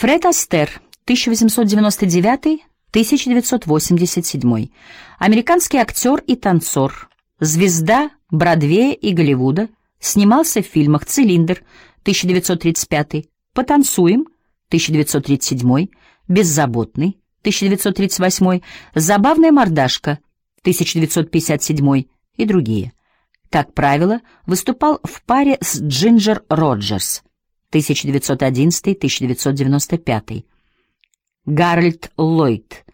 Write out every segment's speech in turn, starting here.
Фред Астер, 1899-1987. Американский актер и танцор, звезда Бродвея и Голливуда, снимался в фильмах «Цилиндр» 1935, «Потанцуем» 1937, «Беззаботный» 1938, «Забавная мордашка» 1957 и другие. Как правило, выступал в паре с Джинджер Роджерс 1911-1995, Гарольд Ллойд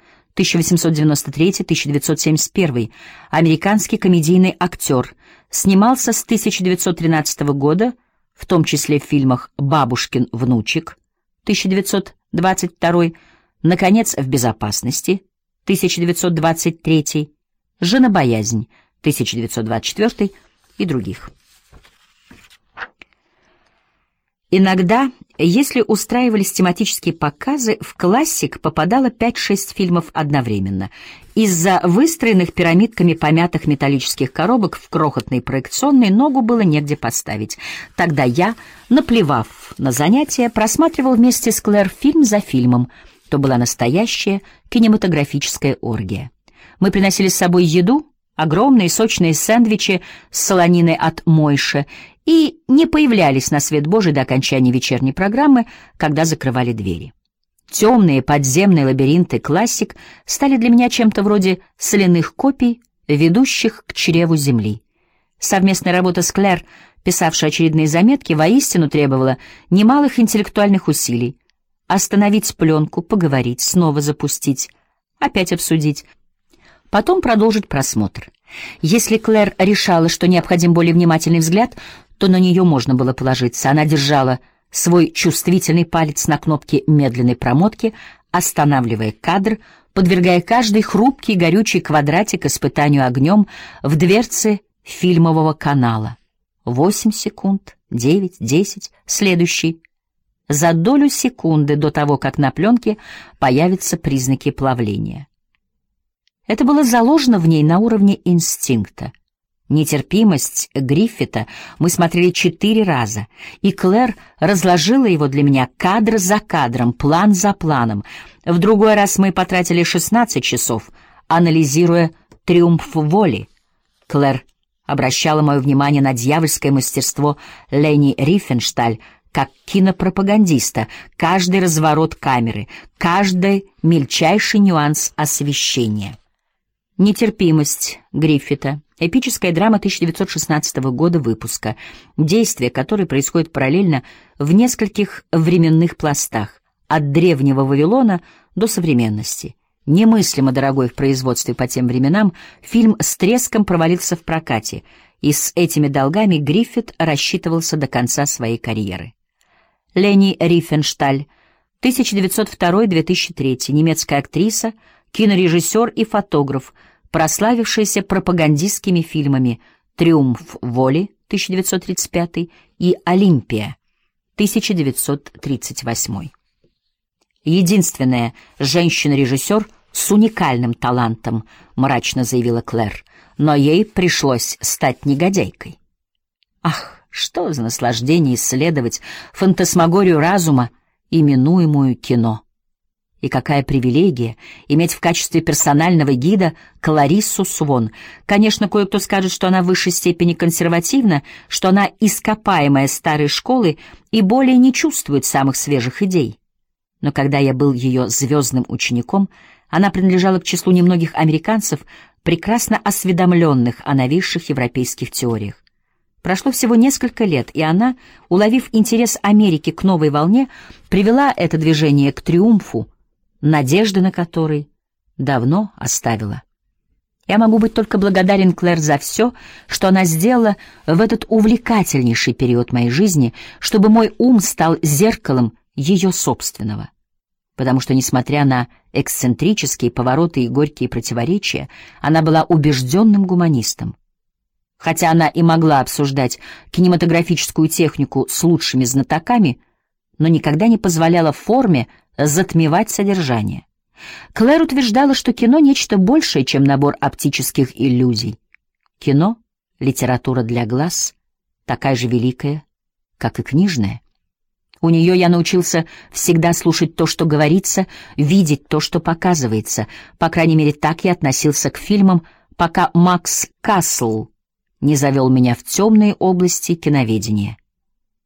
1893-1971, американский комедийный актер, снимался с 1913 года, в том числе в фильмах «Бабушкин внучек» 1922, «Наконец, в безопасности» 1923, «Женобоязнь» 1924 и других. Иногда, если устраивались тематические показы, в «Классик» попадало 5-6 фильмов одновременно. Из-за выстроенных пирамидками помятых металлических коробок в крохотной проекционной ногу было негде поставить. Тогда я, наплевав на занятия, просматривал вместе с Клэр фильм за фильмом. То была настоящая кинематографическая оргия. Мы приносили с собой еду, огромные сочные сэндвичи с солониной от Мойши, и не появлялись на свет Божий до окончания вечерней программы, когда закрывали двери. Темные подземные лабиринты «Классик» стали для меня чем-то вроде соляных копий, ведущих к чреву земли. Совместная работа с Клэр, писавшей очередные заметки, воистину требовала немалых интеллектуальных усилий. Остановить пленку, поговорить, снова запустить, опять обсудить, потом продолжить просмотр. Если Клэр решала, что необходим более внимательный взгляд, то на нее можно было положиться. Она держала свой чувствительный палец на кнопке медленной промотки, останавливая кадр, подвергая каждый хрупкий горючий квадратик испытанию огнем в дверце фильмового канала. 8 секунд, 9, 10, следующий. За долю секунды до того, как на пленке появятся признаки плавления. Это было заложено в ней на уровне инстинкта. «Нетерпимость» Гриффита мы смотрели 4 раза, и Клэр разложила его для меня кадр за кадром, план за планом. В другой раз мы потратили 16 часов, анализируя «Триумф воли». Клэр обращала мое внимание на дьявольское мастерство Лени Рифеншталь как кинопропагандиста, каждый разворот камеры, каждый мельчайший нюанс освещения. «Нетерпимость» Гриффита. Эпическая драма 1916 года выпуска, действие которой происходит параллельно в нескольких временных пластах, от древнего Вавилона до современности. Немыслимо дорогой в производстве по тем временам, фильм с треском провалился в прокате, и с этими долгами Гриффит рассчитывался до конца своей карьеры. Лени Рифеншталь, 1902-2003, немецкая актриса, кинорежиссер и фотограф, прославившаяся пропагандистскими фильмами «Триумф воли» 1935 и «Олимпия» 1938. «Единственная женщина-режиссер с уникальным талантом», мрачно заявила Клэр, но ей пришлось стать негодяйкой. Ах, что за наслаждение исследовать фантасмагорию разума, именуемую кино! И какая привилегия иметь в качестве персонального гида Клариссу Свон. Конечно, кое-кто скажет, что она в высшей степени консервативна, что она ископаемая старой школы и более не чувствует самых свежих идей. Но когда я был ее звездным учеником, она принадлежала к числу немногих американцев, прекрасно осведомленных о новейших европейских теориях. Прошло всего несколько лет, и она, уловив интерес Америки к новой волне, привела это движение к триумфу, надежды на который давно оставила. Я могу быть только благодарен Клэр за все, что она сделала в этот увлекательнейший период моей жизни, чтобы мой ум стал зеркалом ее собственного. Потому что, несмотря на эксцентрические повороты и горькие противоречия, она была убежденным гуманистом. Хотя она и могла обсуждать кинематографическую технику с лучшими знатоками, но никогда не позволяла форме затмевать содержание. Клэр утверждала, что кино — нечто большее, чем набор оптических иллюзий. Кино — литература для глаз, такая же великая, как и книжная. У нее я научился всегда слушать то, что говорится, видеть то, что показывается. По крайней мере, так я относился к фильмам, пока Макс Кассел не завел меня в темные области киноведения.